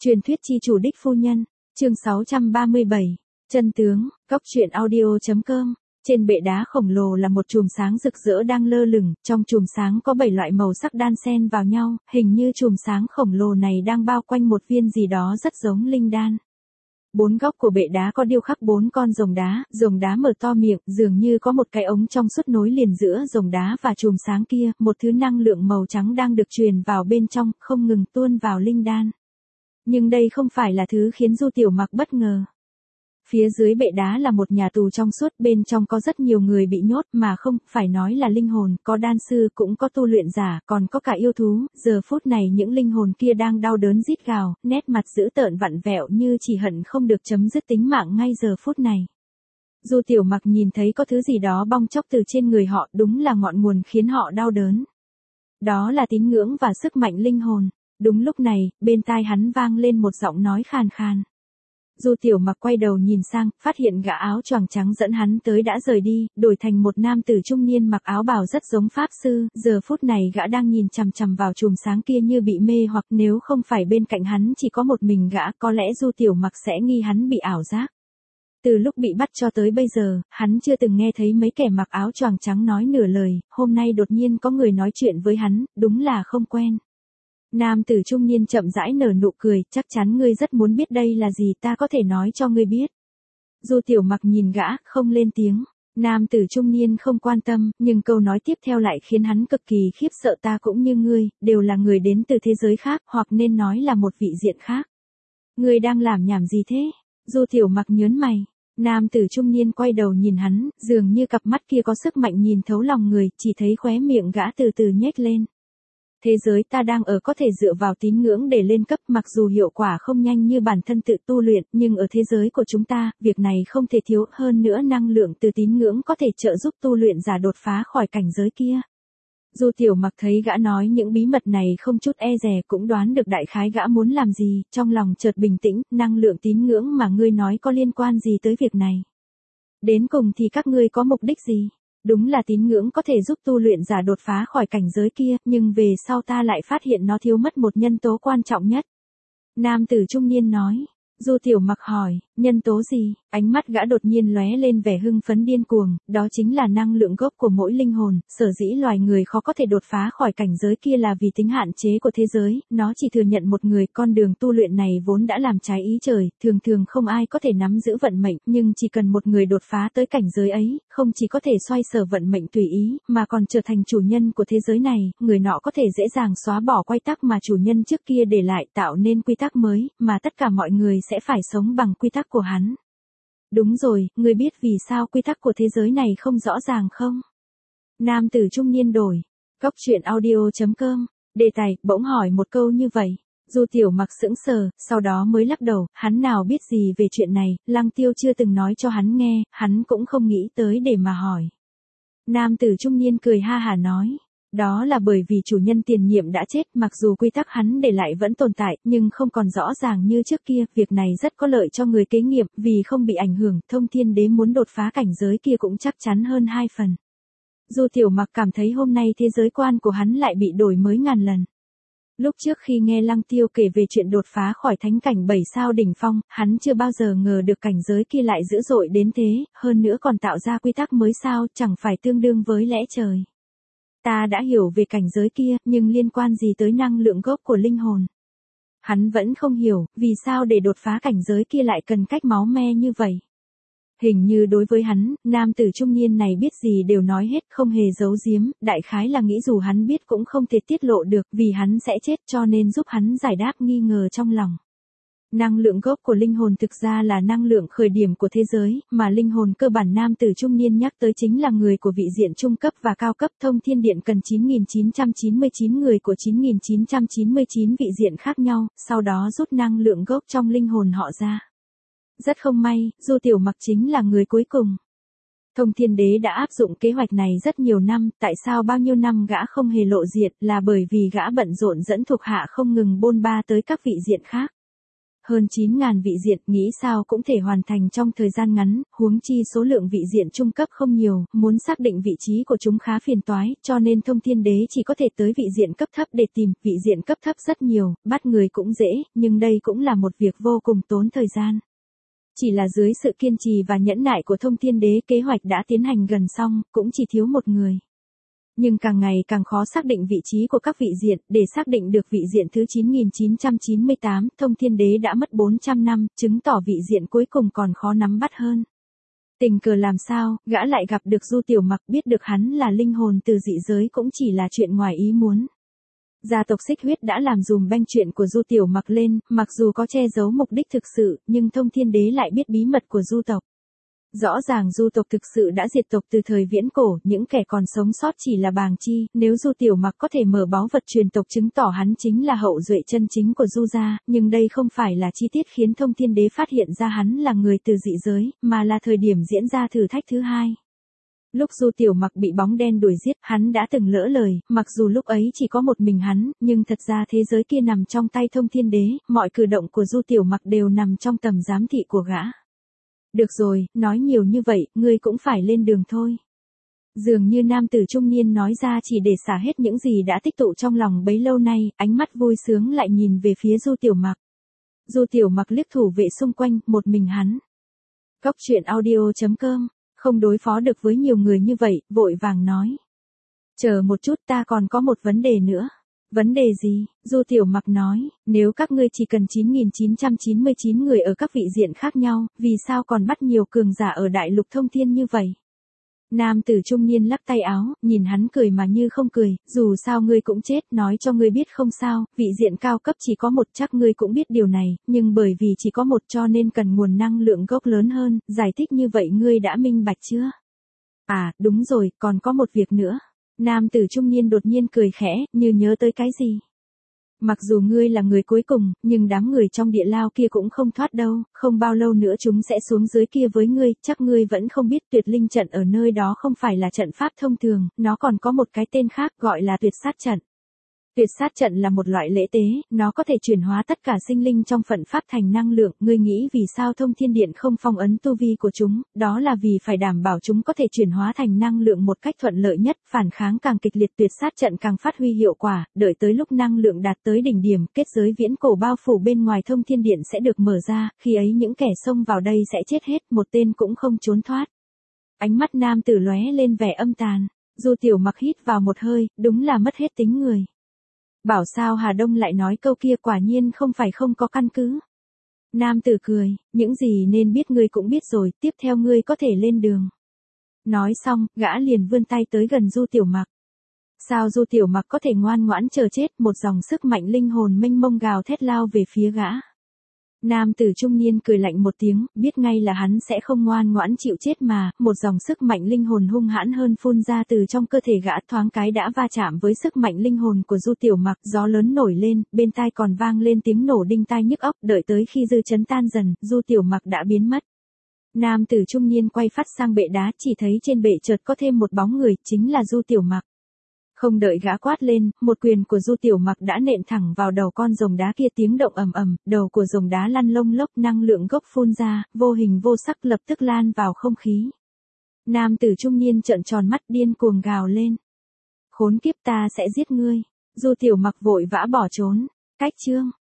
Truyền thuyết chi chủ đích phu nhân, chương 637, chân tướng, góc truyện audio.com. Trên bệ đá khổng lồ là một chùm sáng rực rỡ đang lơ lửng, trong chùm sáng có 7 loại màu sắc đan xen vào nhau, hình như chùm sáng khổng lồ này đang bao quanh một viên gì đó rất giống linh đan. 4 góc của bệ đá có điêu khắc 4 con rồng đá mở to miệng, dường như có một cái ống trong suốt nối liền giữa rồng đá và chùm sáng kia, một thứ năng lượng màu trắng đang được truyền vào bên trong, không ngừng tuôn vào linh đan. Nhưng đây không phải là thứ khiến Du Tiểu Mặc bất ngờ. Phía dưới bệ đá là một nhà tù trong suốt, bên trong có rất nhiều người bị nhốt, mà không phải nói là linh hồn, có đan sư, cũng có tu luyện giả, còn có cả yêu thú. Giờ phút này những linh hồn kia đang đau đớn rít gào, nét mặt dữ tợn vặn vẹo như chỉ hận không được chấm dứt tính mạng ngay giờ phút này. Du Tiểu Mặc nhìn thấy có thứ gì đó bong chóc từ trên người họ, đúng là ngọn nguồn khiến họ đau đớn. Đó là tín ngưỡng và sức mạnh linh hồn. Đúng lúc này, bên tai hắn vang lên một giọng nói khàn khàn. Du Tiểu Mặc quay đầu nhìn sang, phát hiện gã áo choàng trắng dẫn hắn tới đã rời đi, đổi thành một nam tử trung niên mặc áo bào rất giống pháp sư, giờ phút này gã đang nhìn chằm chằm vào chùm sáng kia như bị mê, hoặc nếu không phải bên cạnh hắn chỉ có một mình gã, có lẽ Du Tiểu Mặc sẽ nghi hắn bị ảo giác. Từ lúc bị bắt cho tới bây giờ, hắn chưa từng nghe thấy mấy kẻ mặc áo choàng trắng nói nửa lời, hôm nay đột nhiên có người nói chuyện với hắn, đúng là không quen. Nam tử trung niên chậm rãi nở nụ cười, chắc chắn ngươi rất muốn biết đây là gì, ta có thể nói cho ngươi biết. Du Tiểu Mặc nhìn gã, không lên tiếng. Nam tử trung niên không quan tâm, nhưng câu nói tiếp theo lại khiến hắn cực kỳ khiếp sợ. Ta cũng như ngươi, đều là người đến từ thế giới khác, hoặc nên nói là một vị diện khác. Ngươi đang làm nhảm gì thế? Du Tiểu Mặc nhớn mày. Nam tử trung niên quay đầu nhìn hắn, dường như cặp mắt kia có sức mạnh nhìn thấu lòng người, chỉ thấy khóe miệng gã từ từ nhếch lên. Thế giới ta đang ở có thể dựa vào tín ngưỡng để lên cấp, mặc dù hiệu quả không nhanh như bản thân tự tu luyện, nhưng ở thế giới của chúng ta, việc này không thể thiếu, hơn nữa năng lượng từ tín ngưỡng có thể trợ giúp tu luyện giả đột phá khỏi cảnh giới kia. Du Tiểu Mặc thấy gã nói những bí mật này không chút e dè, cũng đoán được đại khái gã muốn làm gì, trong lòng chợt bình tĩnh. Năng lượng tín ngưỡng mà ngươi nói có liên quan gì tới việc này? Đến cùng thì các ngươi có mục đích gì? Đúng là tín ngưỡng có thể giúp tu luyện giả đột phá khỏi cảnh giới kia, nhưng về sau ta lại phát hiện nó thiếu mất một nhân tố quan trọng nhất. Nam tử trung niên nói. Du Tiểu Mặc hỏi, nhân tố gì? Ánh mắt gã đột nhiên lóe lên vẻ hưng phấn điên cuồng, đó chính là năng lượng gốc của mỗi linh hồn. Sở dĩ loài người khó có thể đột phá khỏi cảnh giới kia là vì tính hạn chế của thế giới, nó chỉ thừa nhận một người. Con đường tu luyện này vốn đã làm trái ý trời, thường không ai có thể nắm giữ vận mệnh, nhưng chỉ cần một người đột phá tới cảnh giới ấy, không chỉ có thể xoay sở vận mệnh tùy ý, mà còn trở thành chủ nhân của thế giới này. Người nọ có thể dễ dàng xóa bỏ quy tắc mà chủ nhân trước kia để lại, tạo nên quy tắc mới, mà tất cả mọi người sẽ phải sống bằng quy tắc của hắn. Đúng rồi, ngươi biết vì sao quy tắc của thế giới này không rõ ràng không? Nam tử trung niên đổi. Góc truyện audio.com. Đề tài, bỗng hỏi một câu như vậy. Du Tiểu Mặc sững sờ, sau đó mới lắc đầu, hắn nào biết gì về chuyện này, Lăng Tiêu chưa từng nói cho hắn nghe, hắn cũng không nghĩ tới để mà hỏi. Nam tử trung niên cười ha hả nói. Đó là bởi vì chủ nhân tiền nhiệm đã chết, mặc dù quy tắc hắn để lại vẫn tồn tại, nhưng không còn rõ ràng như trước kia, việc này rất có lợi cho người kế nhiệm, vì không bị ảnh hưởng, Thông Thiên Đế muốn đột phá cảnh giới kia cũng chắc chắn hơn 2 phần. Du Tiểu Mặc cảm thấy hôm nay thế giới quan của hắn lại bị đổi mới ngàn lần. Lúc trước khi nghe Lăng Tiêu kể về chuyện đột phá khỏi thánh cảnh 7 sao đỉnh phong, hắn chưa bao giờ ngờ được cảnh giới kia lại dữ dội đến thế, hơn nữa còn tạo ra quy tắc mới sao, chẳng phải tương đương với lẽ trời. Ta đã hiểu về cảnh giới kia, nhưng liên quan gì tới năng lượng gốc của linh hồn? Hắn vẫn không hiểu, vì sao để đột phá cảnh giới kia lại cần cách máu me như vậy? Hình như đối với hắn, nam tử trung niên này biết gì đều nói hết, không hề giấu giếm, đại khái là nghĩ dù hắn biết cũng không thể tiết lộ được, vì hắn sẽ chết, cho nên giúp hắn giải đáp nghi ngờ trong lòng. Năng lượng gốc của linh hồn thực ra là năng lượng khởi điểm của thế giới, mà linh hồn cơ bản nam tử trung niên nhắc tới chính là người của vị diện trung cấp và cao cấp. Thông Thiên Điện cần 9.999 người của 9.999 vị diện khác nhau, sau đó rút năng lượng gốc trong linh hồn họ ra. Rất không may, Du Tiểu Mặc chính là người cuối cùng. Thông Thiên Đế đã áp dụng kế hoạch này rất nhiều năm, tại sao bao nhiêu năm gã không hề lộ diện, là bởi vì gã bận rộn dẫn thuộc hạ không ngừng bôn ba tới các vị diện khác. Hơn 9.000 vị diện, nghĩ sao cũng thể hoàn thành trong thời gian ngắn, huống chi số lượng vị diện trung cấp không nhiều, muốn xác định vị trí của chúng khá phiền toái, cho nên Thông Thiên Đế chỉ có thể tới vị diện cấp thấp để tìm, vị diện cấp thấp rất nhiều, bắt người cũng dễ, nhưng đây cũng là một việc vô cùng tốn thời gian. Chỉ là dưới sự kiên trì và nhẫn nại của Thông Thiên Đế, kế hoạch đã tiến hành gần xong, cũng chỉ thiếu một người. Nhưng càng ngày càng khó xác định vị trí của các vị diện, để xác định được vị diện thứ 9998, Thông Thiên Đế đã mất 400 năm, chứng tỏ vị diện cuối cùng còn khó nắm bắt hơn. Tình cờ làm sao, gã lại gặp được Du Tiểu Mặc, biết được hắn là linh hồn từ dị giới cũng chỉ là chuyện ngoài ý muốn. Gia tộc Xích Huyết đã làm dùm beng chuyện của Du Tiểu Mặc lên, mặc dù có che giấu mục đích thực sự, nhưng Thông Thiên Đế lại biết bí mật của Du tộc. Rõ ràng Du tộc thực sự đã diệt tộc từ thời viễn cổ, những kẻ còn sống sót chỉ là bàng chi, nếu Du Tiểu Mặc có thể mở báu vật truyền tộc chứng tỏ hắn chính là hậu duệ chân chính của Du gia, nhưng đây không phải là chi tiết khiến Thông Thiên Đế phát hiện ra hắn là người từ dị giới, mà là thời điểm diễn ra thử thách thứ hai. Lúc Du Tiểu Mặc bị bóng đen đuổi giết, hắn đã từng lỡ lời, mặc dù lúc ấy chỉ có một mình hắn, nhưng thật ra thế giới kia nằm trong tay Thông Thiên Đế, mọi cử động của Du Tiểu Mặc đều nằm trong tầm giám thị của gã. Được rồi, nói nhiều như vậy, ngươi cũng phải lên đường thôi. Dường như nam tử trung niên nói ra chỉ để xả hết những gì đã tích tụ trong lòng bấy lâu nay, ánh mắt vui sướng lại nhìn về phía Du Tiểu Mặc. Du Tiểu Mặc liếc thủ vệ xung quanh, một mình hắn. Cốc truyện audio.com, không đối phó được với nhiều người như vậy, vội vàng nói. Chờ một chút, ta còn có một vấn đề nữa. Vấn đề gì? Du Tiểu Mặc nói, nếu các ngươi chỉ cần 9999 người ở các vị diện khác nhau, vì sao còn bắt nhiều cường giả ở đại lục thông thiên như vậy? Nam tử trung niên lắc tay áo, nhìn hắn cười mà như không cười, dù sao ngươi cũng chết, nói cho ngươi biết không sao, vị diện cao cấp chỉ có một, chắc ngươi cũng biết điều này, nhưng bởi vì chỉ có một cho nên cần nguồn năng lượng gốc lớn hơn, giải thích như vậy ngươi đã minh bạch chưa? À, đúng rồi, còn có một việc nữa. Nam tử trung niên đột nhiên cười khẽ, như nhớ tới cái gì. Mặc dù ngươi là người cuối cùng, nhưng đám người trong địa lao kia cũng không thoát đâu, không bao lâu nữa chúng sẽ xuống dưới kia với ngươi, chắc ngươi vẫn không biết tuyệt linh trận ở nơi đó không phải là trận pháp thông thường, nó còn có một cái tên khác gọi là tuyệt sát trận. Tuyệt sát trận là một loại lễ tế, nó có thể chuyển hóa tất cả sinh linh trong phận pháp thành năng lượng, ngươi nghĩ vì sao Thông Thiên Điện không phong ấn tu vi của chúng, đó là vì phải đảm bảo chúng có thể chuyển hóa thành năng lượng một cách thuận lợi nhất, phản kháng càng kịch liệt tuyệt sát trận càng phát huy hiệu quả, đợi tới lúc năng lượng đạt tới đỉnh điểm, kết giới viễn cổ bao phủ bên ngoài Thông Thiên Điện sẽ được mở ra, khi ấy những kẻ xông vào đây sẽ chết hết, một tên cũng không trốn thoát. Ánh mắt nam tử lóe lên vẻ âm tàn, Du Tiểu Mặc hít vào một hơi, đúng là mất hết tính người. Bảo sao Hà Đông lại nói câu kia, quả nhiên không phải không có căn cứ. Nam tử cười, những gì nên biết ngươi cũng biết rồi, tiếp theo ngươi có thể lên đường. Nói xong, gã liền vươn tay tới gần Du Tiểu Mặc. Sao Du Tiểu Mặc có thể ngoan ngoãn chờ chết, một dòng sức mạnh linh hồn mênh mông gào thét lao về phía gã. Nam tử trung niên cười lạnh một tiếng, biết ngay là hắn sẽ không ngoan ngoãn chịu chết mà, một dòng sức mạnh linh hồn hung hãn hơn phun ra từ trong cơ thể gã, thoáng cái đã va chạm với sức mạnh linh hồn của Du Tiểu Mặc, gió lớn nổi lên, bên tai còn vang lên tiếng nổ đinh tai nhức óc, đợi tới khi dư chấn tan dần, Du Tiểu Mặc đã biến mất. Nam tử trung niên quay phát sang bệ đá, chỉ thấy trên bệ chợt có thêm một bóng người, chính là Du Tiểu Mặc. Không đợi gã quát lên, một quyền của Du Tiểu Mặc đã nện thẳng vào đầu con rồng đá kia, tiếng động ầm ầm, đầu của rồng đá lăn lông lốc, năng lượng gốc phun ra, vô hình vô sắc lập tức lan vào không khí. Nam tử trung niên trợn tròn mắt điên cuồng gào lên. Khốn kiếp, ta sẽ giết ngươi. Du Tiểu Mặc vội vã bỏ trốn. Cách chương